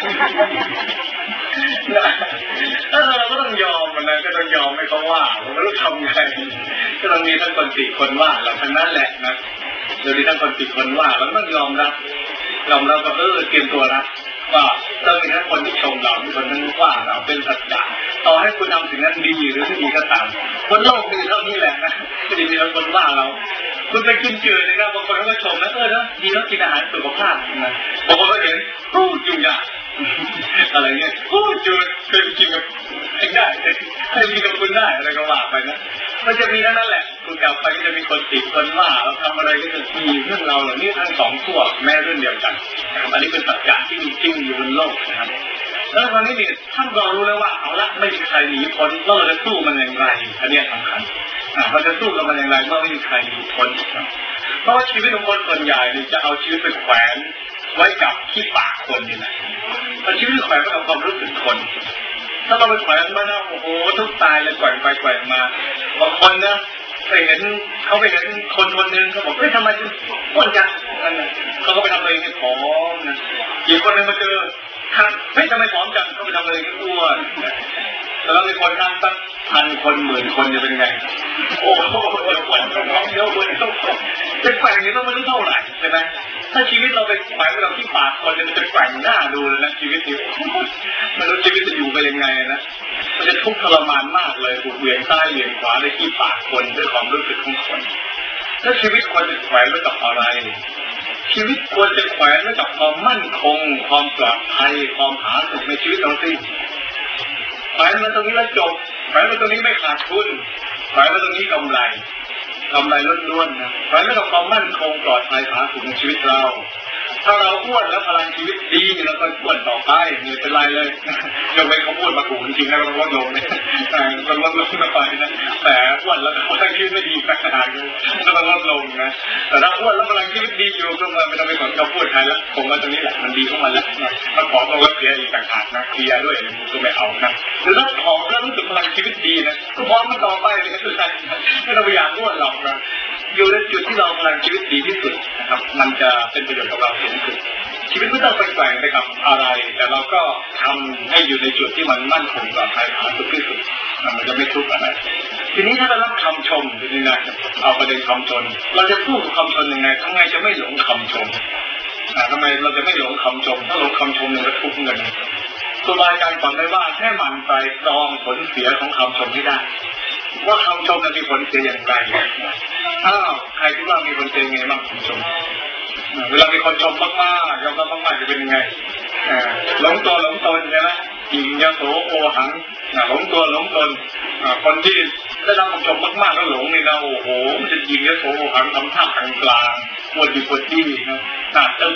เออเราก็ต้องยอมมันนะก็ต้องยอมให้เขาว่าผมไม่รู้ทำไงก็ต้องมีทั้งคนติคนว่าเราทั้งนั้นแหละนะเดี๋ยวนี้ทั้งคนติคนว่าเราต้องยอมรับยอมรับก็เออเตรียมตัวนะว่าเรามีทั้งคนที่ชมเรามีคนที่ว่าเราเป็นสัจจะต่อให้คุณทำสิ่งนั้นดีหรือไม่ดีก็ตามคนโลกมีเท่านี้แหละนะไม่ได้มีคนว่าเราคุณไปกินจืดนะครับบางคนก็ชมนะเออนะดีแล้วกินอาหารสุขภาพนะบางคนก็เห็นโอ้ยุ่งยากอะไรเงี้ยโอ้จืดเคยกินกับไอ้ได้เคยกินกับคุณได้อะไรก็ว่าไปนะมันจะมีนั่นแหละคุณกลับไปก็จะมีคนติดคนว่าเราทำอะไรก็จะมีเรื่องเราเหล่านี้ทั้งสองขั้วแม้เรื่องเดียวกันอันนี้เป็นสัจจะที่มีจริงอยู่บนโลกนะครับแล้วตอนนี้เนี่ยท่านก็รู้แล้วว่าเอาละไม่มีใครหนีพ้นเราจะสู้มันอย่างไรอันนี้สำคัญเราจะสู้กับมันอย่างไรเมื่อไม่มีใครหนีพ้นเพราะว่าชีวิตของคนส่วนใหญ่เนี่ยจะเอาชีวิตไปแขวนไว้กับที่ปากคนนี่แหละแต่ชีวิตแขวนไว้กับความรู้สึกคนถ้าเราไปแขวนมานะโอ้โหทุกตายเลยแขวนไปแขวนมาบางคนนะไปเห็นเขาไปเห็นคนคนหนึ่งเขาบอกเฮ้ยทำไมอ้วนจังเขาก็ไปทำตัวเองให้ผอมนะอีกคนหนึ่งมาเจอทางเฮ้ยทำไมผอมจังเขาไปทำตัวเองให้อ้วนแล้วมีคนนั่งตั้งพันคนหมื่นคนจะเป็นไงโอ้โหเดี๋ยวอ้วนเดี๋ยวผอมเดี๋ยวอ้วนเดี๋ยวผอมจะแขวนอย่างนี้ต้องไม่รู้เท่าไหร่ใช่ไหมถ้าชีวิตเราไปแขวนเราที่ปากคนจะแขวนหน้าดูเลยนะชีวิตนี้ไม่รู้ชีวิตจะอยู่ไปยังไงนะมันจะทุกข์ทรมานมากเลยถูกเหวี่ยงซ้ายเหวี่ยงขวาในที่ปากคนด้วยความรู้สึกของคนถ้าชีวิตควรจะแขวนไว้กับอะไรชีวิตควรจะแขวนไว้กับความมั่นคงความปลอดภัยความผาสุกในชีวิตเราสิแขวนไว้ตรงนี้แล้วจบแขวนไว้ตรงนี้ไม่ขาดทุนแขวนไว้ตรงนี้กำไรกำไรล้วนๆนะแขวนไว้กับความมั่นคงปลอดภัยผาสุกในชีวิตเราถ้าเราอ้วนแล้วพลังชีวิตดีเราก็อ้วนต่อไปไม่เป็นไรเลยยกเว้นเขาพูดมาถูกจริงๆแล้วเราลดลงนะแต่เราลดลงไปนะแต่อ้วนแล้วพลังชีวิตไม่ดีขนาดนั้นก็ต้องลดลงนะแต่ถ้าอ้วนแล้วพลังชีวิตดีอยู่ก็มาไม่ต้องไปสนเขาพูดใครแล้วผมว่าตรงนี้แหละมันดีของมันแล้วมันขอมาว่าเคลียร์อีกต่างหากนะเคลียร์ด้วยก็ไม่เอานะหรือถ้าขอแล้วรู้สึกพลังชีวิตดีนะก็พร้อมมันต่อไปเลยก็คือการไม่ต้องพยายามอ้วนหรอกนะอยู่ในจุดที่เราพลังชีวิตดีที่สุดนะครับมันจะเป็นประโยชน์กับเราสูงสุดชีวิตไม่ต้องไปแกว่งไปกับอะไรแต่เราก็ทำให้อยู่ในจุดที่มันมั่นคงปลอดภัยผาสุกที่สุดมันจะไม่ทุกข์อะไรทีนี้ถ้าเรารับคำชมทีนี้นะเอาประเด็นคำชมเราจะสู้กับคำชมยังไงทำไงจะไม่หลงคำชมทำไมเราจะไม่หลงคำชมถ้าหลงคำชมเนี่ยจะทุกข์เงินครูบาอาจารย์สอนไว้ว่าแค่หมั่นไปลองผลเสียของคำชมที่ได้ว่าคำชมจะมีผลเสียอย่างไรอ้าวใครคิดว่ามีผลเสียยังไงบ้างคำชมเวลามีคนชมมากๆยอมรับมากๆจะเป็นยังไงหลงตัวหลงตนใช่ไหมยิงยโสโอหังหลงตัวหลงตนคนที่ได้รับคำชมมากๆแล้วหลงนี่นะโอ้โหมันจะยิงยโสโอหังทำท่าทางกลางปวดดีปวดดีนะน่าจะ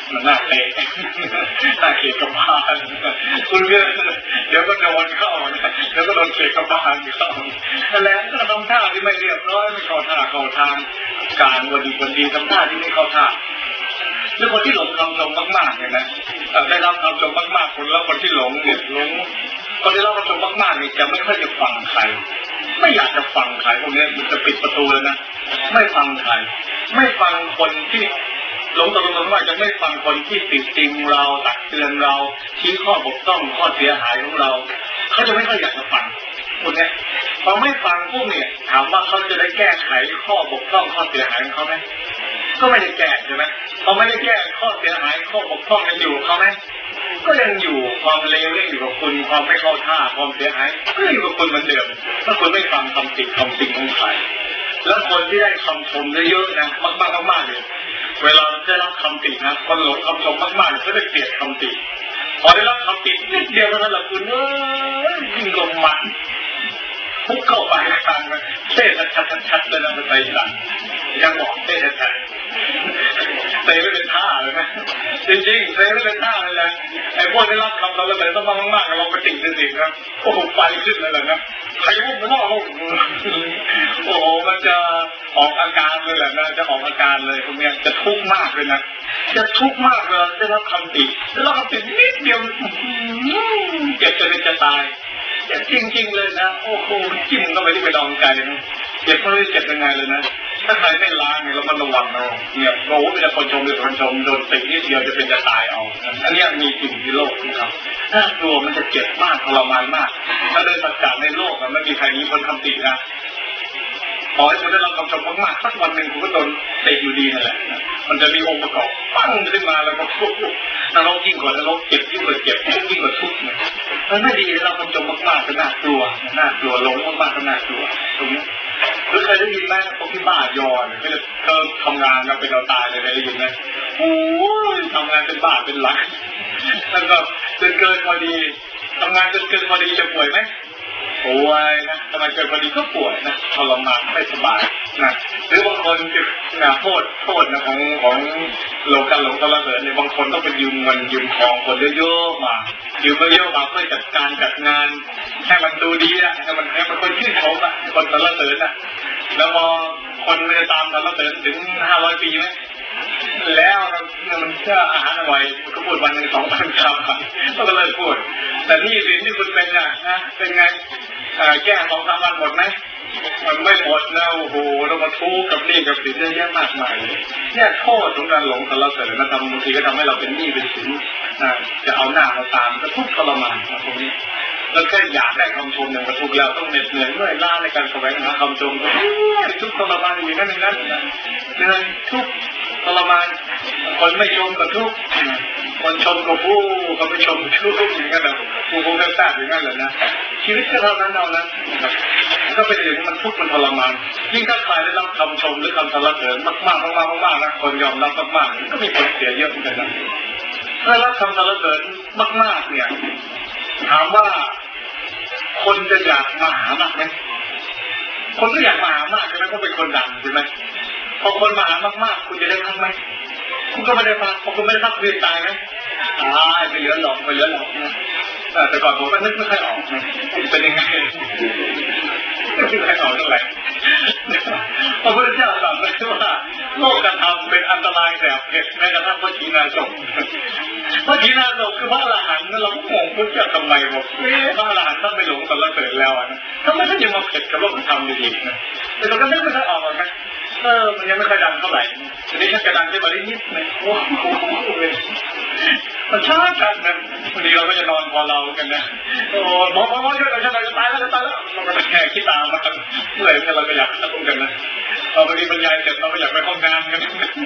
มันน่าเตะน่าเขกกระบาลคุณเพื่อนเดี๋ยวก็โดนเข้าเดี๋ยวก็โดนเขกกระบาลเข้าแล้วก็ทำท่าที่ไม่เรียบร้อยไม่เข้าท่าเข้าทางการวันดีวันดีทำท่าที่ไม่เข้าท่าหรือคนที่หลงคำชมมากๆเนี่ยนะได้รับคำชมมากๆคนแล้วคนที่หลงเนี่ยหลงคนที่ได้รับคำชมมากๆเนี่ยจะไม่ค่อยจะฟังใครไม่อยากจะฟังใครพวกนี้มันจะปิดประตูเลยนะไม่ฟังใครไม่ฟังคนที่หลงตกลงว่าจะไม่ฟังคนที่ติติงเราตักเตือนเราชี้ข้อบกพร่องข้อเสียหายของเราเขาจะไม่ค่อยอยากจะฟังคนนี้พอไม่ฟังพวกเนี่ยถามว่าเขาจะได้แก้ไขข้อบกพร่องข้อเสียหายของเขาไหมก็ไม่ได้แก้ใช่ไหมพอไม่ได้แก้ข้อเสียหายข้อบกพร่องยังอยู่เขาไหมก็ยังอยู่ความเลวยังอยู่กับคุณความไม่เข้าท่าความเสียหายก็อยู่กับคุณเหมือนเดิมถ้าคุณไม่ฟังคำติคำติงของใครแล้วคนที่ได้คำชมเยอะๆนะมากๆมากๆเลยเวลาได้รับคำตินะคนหลงคำชมมากๆเขาจะเกลียดคำติพอได้รับคำตินิดเดียวเท่านั้นแหละคุณเอ้ยยิ่งลงมันพุกเข้าไปทางเท่ชัดๆเลยนะเป็นไตหลังยังบอกเท่ชัดๆเตะไม่เป็นท่าเลยนะจริงๆเตะไม่เป็นท่าเลยแหละไอ้พวกที่รับคำเราเลยต้องมากๆเราไปติ่งติ่งครับโอ้โหไฟขึ้นเลยแหละนะใครวุ้บมันว่าโอ้โหมันจะออกอาการเลยแหละนะจะออกอาการเลยพวกนี้จะทุกข์มากเลยนะจะทุกข์มากเลยได้รับคำติได้รับคำตินิดเดียวเจ็บจะเป็นจะตายเจ็บจริงๆเลยนะโอ้โหจิ้มก็ไม่ได้ไปลองใจนะเจ็บไม่ได้เจ็บยังไงเลยนะถ้าใครไม่ล้างเนี่ยเรามันระวังเราเนี่ยโอ้โหเป็นคนชมเป็นคนชมโดนตินิดเดียวจะเป็นจะตายเอาอันนี้มีจริงในโลกนะครับถ้ากลัวมันจะเจ็บมากทรมานมากถ้าเดินสัจจะในโลกมันไม่มีใครมีคนทำตินะขอให้คุณได้รับคำชมมากๆสักวันหนึ่งคุณก็โดนเตะอยู่ดีนั่นแหละมันจะมีองค์ประกอบปั้งขึ้นมาแล้วก็นรกยิ่งกว่านรกเจ็บยิ่งกว่าเจ็บยิ่งกว่าทุกข์เนี่ยมันไม่ดีเราคำชมมากๆก็น่ากลัวน่ากลัวหลงมากๆก็น่ากลัวตรงนี้หรือเคยได้ยินไหมพวกที่บ้ายอนเขาจะเขาทำงานแล้วเป็นเราตายเลยได้ยินไหมโอ้ยทำงานเป็นบ้าเป็นหลักแล้วก็เกินเกินพอดีทำงานเกินเกินพอดีจะป่วยไหมป่วยนะทำไมเกินพอดีก็ป่วยนะทรมานไม่สบายนะหรือบางคนนะโทษโทษนะของของโลกันหลงตละเกิดเนี่ยบางคนต้องไปยืมเงินยืมทองคนเยอะๆมายืมเยอะๆมาเพื่อจัดการจัดงานให้มันดูดีอ่ะให้มันให้มันคนชื่นชมอ่ะคนตละเกิดอ่ะแล้วพอคนมันจะตามตละเกิดถึงห้าร้อยปีไหมแล้วมันเชื่ออาหารอร่อยก็พูดวันหนึ่งสองพันคำก็เลยพูดแต่นี่สินที่คุณเป็นอ่ะนะเป็นไงแก้สองสามวันหมดไหมมันไม่หมดนะโอ้โหเรามาทุกข์กับหนี้กับสินเยอะแยะมากมายเนี่ยโทษของการหลงเราเกิดนะทำบางทีก็ทำให้เราเป็นหนี้เป็นสินนะจะเอาหน้ามาตามก็ทุกข์ทรมานตรงนี้แล้วแค่อยากได้คำชมอย่างกระทุกแล้วต้องเหน็ดเหนื่อยเมื่อยล้าในการแสวงหาคำชมก็ทุกข์ทรมานอย่างนั้นอย่างนั้นเหนื่อยทุกข์ทรมานคนไม่ชมก็ทุกข์คนชมก็ผู้คนไม่ชมทุกข์อย่างนั้นแบบผู้ผู้แท้ๆอย่างนั้นเลยนะชีวิตก็เท่านั้นเอานะก็เป็นอย่างนี้มันทุกข์มันทรมานยิ่งถ้าใครได้รับคำชมหรือคำสรรเสริญมากๆมากๆมากๆนะคนยอมรับมากๆก็มีผลเสียเยอะเหมือนกันนะถ้ารับคำสรรเสริญมากๆเนี่ยถามว่าคนจะอยากมาหามากไหมคนก็อยากมาหามากใช่ไหมเพราะเป็นคนดังใช่ไหมพอคนมาหามากๆคุณจะได้พักไหมคุณก็ไม่ได้พักพอคุณไม่ได้พักคุณตายไหมตายไม่เหลือหรอกไม่เหลือหรอกนะแต่ก่อนผมก็นึกไม่ค่อยออกนะเป็นยังไงไม่ค่อยออกเท่าไหร่พระพุทธเจ้าตรัสไว้ว่าโลกกระทำเป็นอันตรายแสบเผ็ดแม้กระทั่งพระชีนาศพพระชีนาศพคือพระอรหันต์นั่นเราก็งงพุทธเจ้าทำไมบอกเอ๊ะพระอรหันต์ต้องไปหลงสรรเสริญแล้วนะทำไมท่านยังมาเผ็ดกับโลกกระทำอยู่อีกนะแต่เราก็นึกไม่ค่อยออกนะเออมันยังไม่ค่อยดังเท่าไหร่ทีนี้ถ้ากระดังได้มาได้นิดนึงโอ้โหมันช้าจังนะวันนี้เราก็จะนอนพอเรากันนะโอ้หมอหมอหมอช่วยหน่อยช่วยหน่อยจะตายแล้วจะตายแล้วเราก็แค่คิดตามมาเมื่อไหร่เราก็อยากจะพูดกันนะเราพอดีบรรยายเสร็จเราก็อยากไปห้องน้ำกัน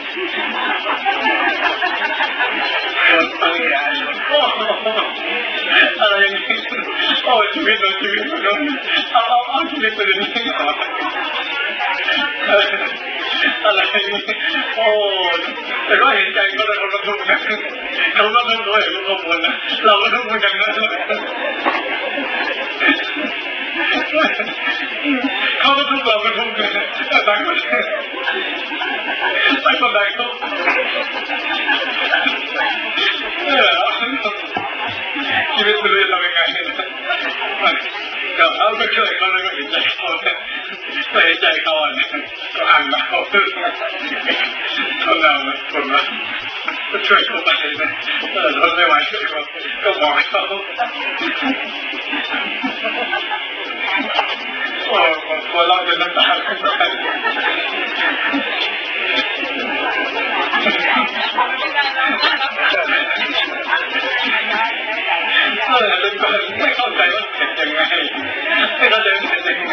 ปวดตัวใหญ่โอ้อะไรอย่างนี้โอ้ชีวิตเราชีวิตเราเอาเอาเอาชีวิตเป็นอย่างนี้อะไรโอ้แต่ก็เห็นใจก็เลยคนละทุกข์นะเขาก็ทุกข์ด้วยลูกขบวนนะเราก็ทุกข์เหมือนกันนะเขาก็ทุกข์เราก็ทุกข์ต่างคนต่างคนใดเขาเราก็ช่วยเขาแล้วก็เห็นใจเขาก็เห็นใจเขาเนี่ยก็อ่านมาเขาเขาเราคนละก็ช่วยเขาไปนะเออทนไม่ไหวช่วยเขาก็บอกเขาโอ้คนเราจะน้ำตาไหลเออเป็นคนไม่เข้าใจว่าเผ็ดยังไงไม่เข้าใจว่าเผ็ดยังไง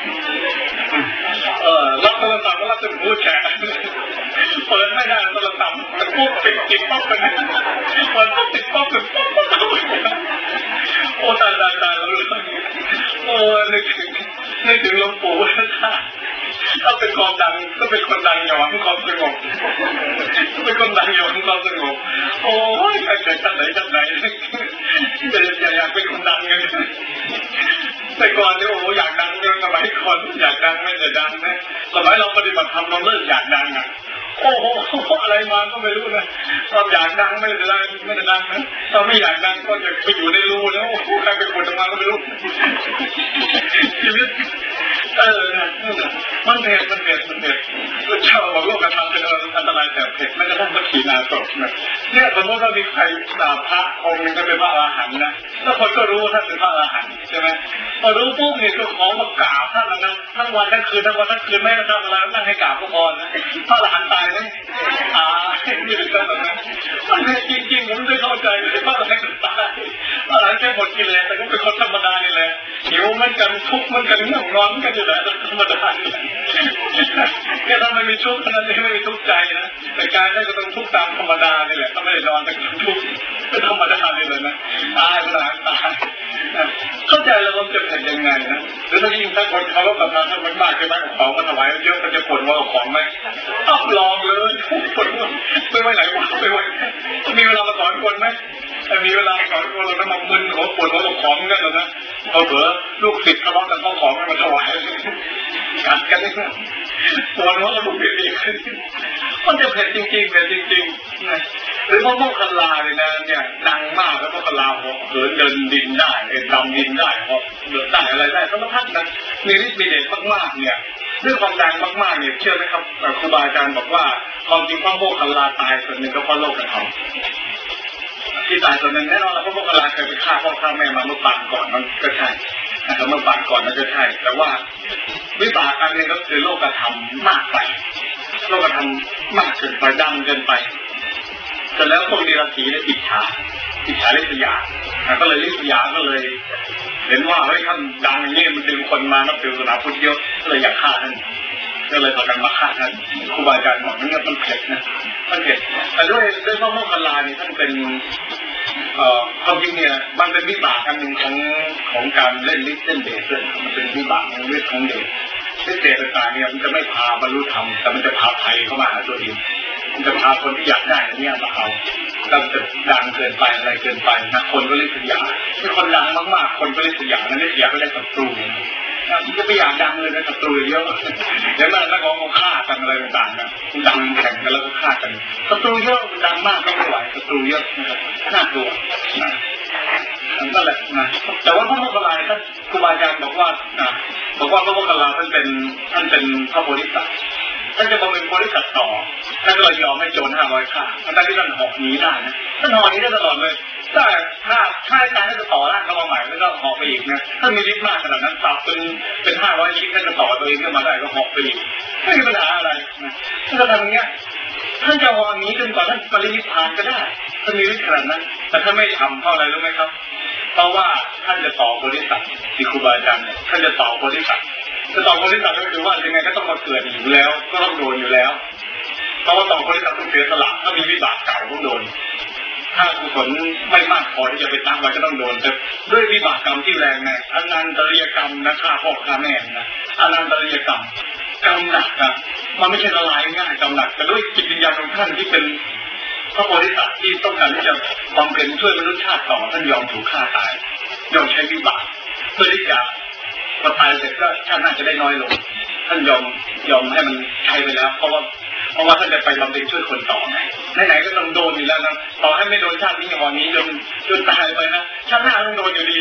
เออรับโทรศัพท์ก็รับจนพูดแฉะเปิดไม่ได้โทรศัพท์มันปุ๊บติดติดป๊อกกันเปิดปุ๊บติดป๊อกกันป๊อกป๊อกโอ้ตายตายตายแล้วโอ้นึกถึงนึกถึงหลวงปู่ถ้าถ้าเป็นคนดังก็เป็นคนดังอย่าหวังความสงบเป็นคนดังอย่าหวังความสงบโอ้ยใครเกิดชั้นไหนชั้นไหนจะอยากเป็นคนดังกันแต่ก่อนเนี่ยโอ้อยากดังกันสมัยก่อนอยากดังไม่จะดังนะสมัยเราปฏิบัติธรรมเราเลิกอยากดังอ่ะโอ้โหอะไรมาก็ไม่รู้นะตอนอยากดังไม่ได้ดังไม่ได้ดังนะตอนไม่อยากดังก็จะไปอยู่ในรูแล้วใครเป็นคนทำงานก็ไม่รู้ชีวิตเออมันเผ็ดมันเผ็ดมันเผ็ดก็เช่าบอกโลกกระทำเป็นอันตรายแต่เผ็ดไม่กระทั่งพระขีณาสพนะเนี่ยสมมติว่ามีใครด่าพระองค์นึงก็เป็นพระอรหันต์นะแล้วคนก็รู้ท่านเป็นพระอรหันต์ใช่ไหมพอรู้ปุ๊บเนี่ยก็ขอมากราบท่านนะทั้งวันทั้งคืนทั้งวันทั้งคืนไม่ได้ทำอะไรนั่งให้กราบก็พอนะพระอรหันต์ตายไหมตายนี่เป็นแบบนั้นมันจริงๆผมไม่เข้าใจเลยพระอรหันต์ตายพระอรหันต์แค่หมดกิเลสแต่ก็เป็นคนธรรมดานี่แหละหิวมันกันทุกข์มันกันง่วงนอนกันอยู่แหละธรรมดาแค่ทำไมมีทุกข์นั้นไม่มีทุกข์ใจนะแต่การได้ก็ต้องทุกข์ตามธรรมดานี่แหละถ้าไม่ได้นอนแต่ก็ทุกข์เป็นธรรมดานี่เลยนะตายพระอรหันต์ตายเข้าใจแล้วมันจะเป็นยังไงนะหรือถ้ายิ่งถ้าคนเขาแบบนั้นถ้ามันมากเกินไปของมาถวายเยอะก็จะปวดหัวของไหมต้องลองเลยปวดหัวไม่ไหวไหนวะไม่ไหวมีเวลามาสอนคนไหมมีเวลามาสอนคนเราต้องมามึนหัวปวดหัวกับของกันแล้วนะเอาเถอะลูกศิษย์ทะเลาะกันต้องของให้มาถวายกัดกันนี่ปวดหัวกับลูกศิษย์อีกมันจะเผ็ดจริงๆเผ็ดจริงๆนะหรือพวกพวกคลาเลยนะเนี่ยดังมากแล้วพวกคลาหัวเหินเดินดินได้ดำดินได้พอเดินได้อะไรได้ก็มาทักนะมีฤทธิ์มีเดชมากๆเนี่ยเรื่องความดังมากๆเนี่ยเชื่อไหมครับครูบาอาจารย์บอกว่าความจริงพวกพวกคลาตายส่วนหนึ่งก็เพราะโลกกระทำที่ตายส่วนหนึ่งแน่นอนแล้วพวกพวกคลาเคยไปฆ่าพ่อฆ่าแม่มาเมื่อปานก่อนมันก็ใช่นะครับเมื่อปานก่อนมันก็ใช่แต่ว่าวิบากอันนี้ก็คือโลกกระทำมากไปโลกกระทำมากเกินไปดังเกินไปเสร็จแล้วพวกดีราศีเนี่ยอิจฉาอิจฉาลิษยาก็เลยลิษยาก็เลยเห็นว่าเฮ้ยท่านดังอย่างนี้มันดึงคนมานับถือศาสนาพุทธเยอะก็เลยอยากฆ่าท่านก็เลยพากันมาฆ่าท่านครูบาอาจารย์บอกว่าเนี่ยมันเผ็ดนะมันเผ็ดแต่ด้วยด้วยพระโมคคัลลานี่ท่านเป็นเอ่อความจริงเนี่ยมันเป็นวิบากอันหนึ่งของของการเล่นลิสเล่นเดชด้วยมันเป็นวิบากของเรื่องของเดชลิสเดชต่างๆเนี่ยมันจะไม่พาบรรลุธรรมแต่มันจะพาภัยเข้ามาหาตัวเองมันจะพาคนที่อยากได้อันนี้มาเอาเราจะดังเกินไปอะไรเกินไปนะคนก็ลิษยาถ้าคนดังมากๆคนก็ลิษยานั้นลิษยาก็ได้ศัตรูจะไม่อยากดังเลยนะศัตรูเยอะเดี๋ยวนั้นนักร้องเขาฆ่ากันอะไรต่างๆนะดังแข่งกันแล้วก็ฆ่ากันศัตรูเยอะดังมากก็ไม่ไหวศัตรูเยอะนะครับน่ากลัวนะนั่นแหละนะแต่ว่าพระโมคคัลลาท่านครูบาอาจารย์บอกว่านะบอกว่าพระโมคคัลลาท่านเป็นท่านเป็นพระโพธิสัตว์ท่านจะบำเพ็ญโพธิสัตว์ต่อท่านก็เลยยอมให้โจรห้าร้อยฆ่าท่านที่ท่านหอกหนีได้นะท่านหอกหนีได้ตลอดเลยถ้าถ้าถ้าอาจารย์ท่านจะต่อร่างเข้ามาใหม่แล้วก็หอกไปอีกนะท่านมีฤทธิ์มากขนาดนั้นปรับเป็นเป็นห้าร้อยฤทธิ์ท่านจะต่อตัวเองขึ้นมาได้ก็หอกไปอีกไม่มีปัญหาอะไรนะท่านจะทำอย่างเงี้ยท่านจะหอกหนีจนกว่าท่านปรินิพพานก็ได้ท่านมีฤทธิ์ขนาดนั้นแต่ท่านไม่ทำเพราะอะไรรู้ไหมครับเพราะว่าท่านจะต่อโพธิสัตว์ที่ครูบาอาจารย์เนี่ยท่านจะต่อโพธิสัตว์จะต่อโพธิสัตว์ก็คือว่ายังไงก็ต้องมาเกิดอยู่แล้วก็ต้องโดนอยู่แล้วเพราะว่าต่อโพธิสัตว์ต้องเสียสละถ้ามีวิบากเก่าต้องโดนถ้ากุศลไม่มากพอที่จะไปตั้งไว้ก็ต้องโดนแต่ด้วยวิบากกรรมที่แรงนะอนันตริยกรรมนะฆ่าพ่อฆ่าแม่นะอนันตริยกรรมกรรมหนักอะมันไม่ใช่ละลายง่ายกรรมหนักแต่ด้วยจิตวิญญาณของท่านที่เป็นพระโพธิสัตว์ที่ต้องการที่จะบำเพ็ญช่วยมนุษยชาติต่อท่านยอมถูกฆ่าตายยอมใช้วิบากเพื่อที่จะพอตายเสร็จก็ชาติหน้าจะได้น้อยลงท่านยอมยอมให้มันใช้ไปแล้วเพราะว่าเพราะว่าท่านจะไปบำเพ็ญช่วยคนต่อไงไหนๆก็ต้องโดนอยู่แล้วนะต่อให้ไม่โดนชาตินี้อย่างนี้จนจนตายไปนะชาติหน้าต้องโดนอยู่ดี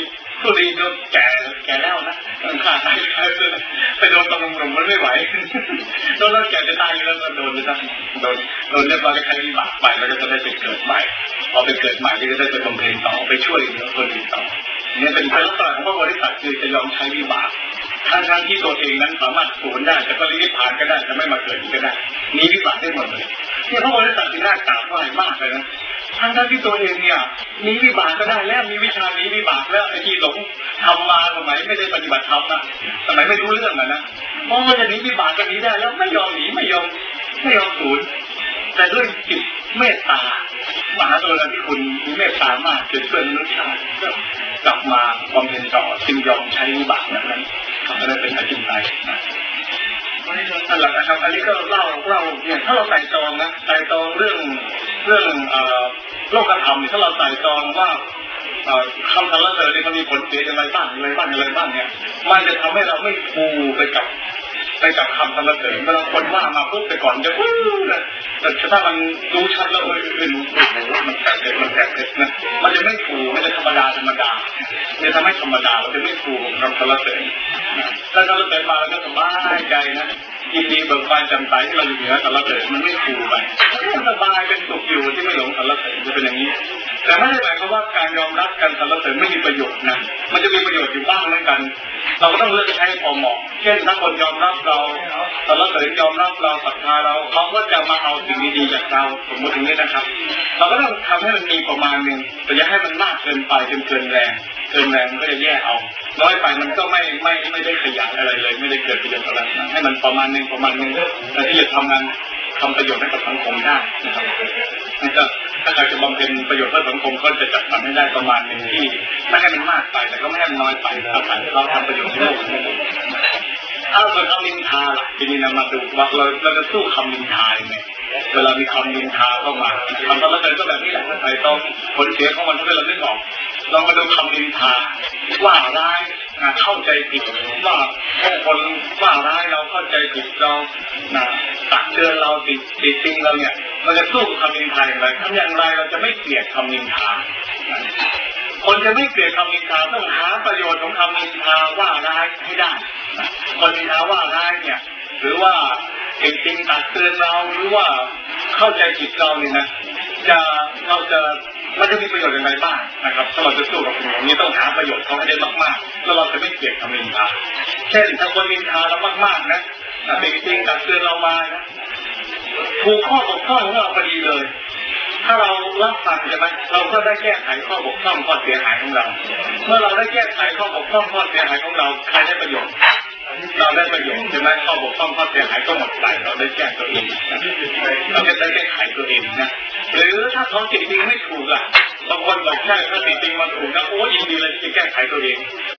สุรีโดนแก่แก่แล้วนะข้าตายไปโดนตรงหนุ่มมันไม่ไหวโดนแล้วแก่จะตายแล้วก็โดนเลยนะโดนโดนเรียบร้อยก็ใช้วิบากไปแล้วก็จะได้ไปเกิดใหม่พอไปเกิดใหม่ก็จะได้ไปบำเพ็ญต่อไปช่วยเหลือคนอื่นต่อเนี่ยเป็นพระลักษณะของพระโพธิสัตว์คือจะยอมใช้วิบากทั้งทั้งที่ตัวเองนั้นสามารถสูญได้แต่ก็รีบผ่านก็ได้จะไม่มาเกิดก็ได้มีวิบากได้หมดเลยเนี่ยพระโพธิสัตว์ที่น่ากราบไหว้มากเลยนะทั้งทั้งที่ตัวเองเนี่ยมีวิบากก็ได้แล้วมีวิชามีวิบากแล้วไอ้ที่หลงทำมาสมัยไม่ได้ปฏิบัติธรรมนะสมัยไม่รู้เรื่องนะนะเพราะว่าจะหนีวิบากก็หนีได้แล้วไม่ยอมหนีไม่ยอมไม่ยอมสูญแต่ด้วยจิตเมตตามหากรุณาธิคุณมีเมตตามากจนช่วยมนุษย์ชาติกลับมาบำเพ็ญต่อจึงยอมใช้วิบากนั้นเขาจะได้เป็นอาจินไตนะนั่นแหละนะครับอันนี้ก็เล่าเล่าเนี่ยถ้าเราไต่ตองนะไต่ตองเรื่องเรื่องเอ่อโลกธรรมเนี่ยถ้าเราไต่ตองว่าคำสรรเสริญเนี่ยมันมีผลเสียอย่างไรบ้างอะไรบ้างอะไรบ้างเนี่ยมันจะทำให้เราไม่ฟูไปกับไปกับคำสรรเสริญเวลาคนว่ามาปุ๊บแต่ก่อนจะฟูนะแต่ถ้ามันรู้ชัดแล้วอื่นมันแตกเด็ดมันแตกเด็ดนะมันจะไม่ฟูมันจะธรรมดาธรรมดาจะทำให้ธรรมดาเราจะไม่ฟูกับคำสรรเสริญถ้าสรรเสริญมาแล้วก็สบายใจนะยินดีเบิกบานจำใสที่เราอยู่เหนือสรรเสริญมันไม่ฟูไปสบายเป็นสุขอยู่ที่ไม่หลงสรรเสริญจะเป็นอย่างนี้แต่ไม่ได้หมายความว่าการยอมรับการสรรเสริญไม่มีประโยชน์นะมันจะมีประโยชน์อยู่บ้างเหมือนกันเราก็ต้องเลือกใช้พอเหมาะเช่นถ้าคนยอมรับเราสรรเสริญยอมรับเราศรัทธาเราเขาก็จะมาเอาสิ่งดีๆจากเราสมมติอย่างนี้นะครับเราก็ต้องทำให้มันมีประมาณหนึ่งแต่อย่าให้มันมากเกินไปจนเกินแรงเกินแรงมันก็จะแย่เอาน้อยไปมันก็ไม่ไม่ไม่ได้ขยายอะไรเลยไม่ได้เกิดประโยชน์อะไรนะให้มันประมาณหนึ่งประมาณหนึ่งแต่ที่จะทำงานทำประโยชน์ให้กับสังคมได้นะครับนั่นก็ถ้าใครจะบำเพ็ญประโยชน์เพื่อสังคมก็จะจัดสรรให้ได้ประมาณหนึ่งที่ไม่ให้มันมากไปแต่ก็ไม่ให้มันน้อยไปอาศัยเราทำประโยชน์ให้โลกถ้าเป็นคำนินทาล่ะทีนี้นะมาดูว่าเราเราจะสู้คำนินทายังไงเวลามีคำนินทาเข้ามาคำสรรเสริญก็แบบนี้แหละใครต้องผลเสียของมันถ้าเราไม่ออกลองมาดูคำนินทาว่าร้ายเข้าใจผิดว่าผู้คนว่าร้ายเราเข้าใจผิดเราตักเตือนเราติดติดติงเราเนี่ยเราจะสู้กับคำนินทาอย่างไรทำอย่างไรเราจะไม่เกลียดคำนินทาคนจะไม่เกลียดคำนินทาต้องหาประโยชน์ของคำนินทาว่าร้ายให้ได้คนนินทาว่าร้ายเนี่ยหรือว่าติดติงตักเตือนเราหรือว่าเข้าใจผิดเราเนี่ยนะจะเราจะมันจะมีประโยชน์อย่างไรบ้างนะครับถ้าเราจะสู้กับคนอย่างนี้ต้องหาประโยชน์เขาให้ได้มากๆแล้วเราจะไม่เกลียดคำนินทาเช่นถ้าคนนินทาเรามากๆนะติดติงตักเตือนเรามานะถูกข้อบกพร่องของเราพอดีเลยถ้าเรารับฟังใช่ไหมเราก็ได้แก้ไขข้อบกพร่องข้อเสียหายของเราเมื่อเราได้แก้ไขข้อบกพร่องข้อเสียหายของเราใครได้ประโยชน์เราได้ประโยชน์ใช่ไหมข้อบกพร่องข้อเสียหายก็หมดไปเราได้แก้ตัวเองเราจะได้แก้ไขตัวเองนะหรือถ้าเขาติดติงไม่ถูกอ่ะบางคนบอกใช่ถ้าติดติงมาถูกนะโอ้ยินดีเลยจะแก้ไขตัวเอง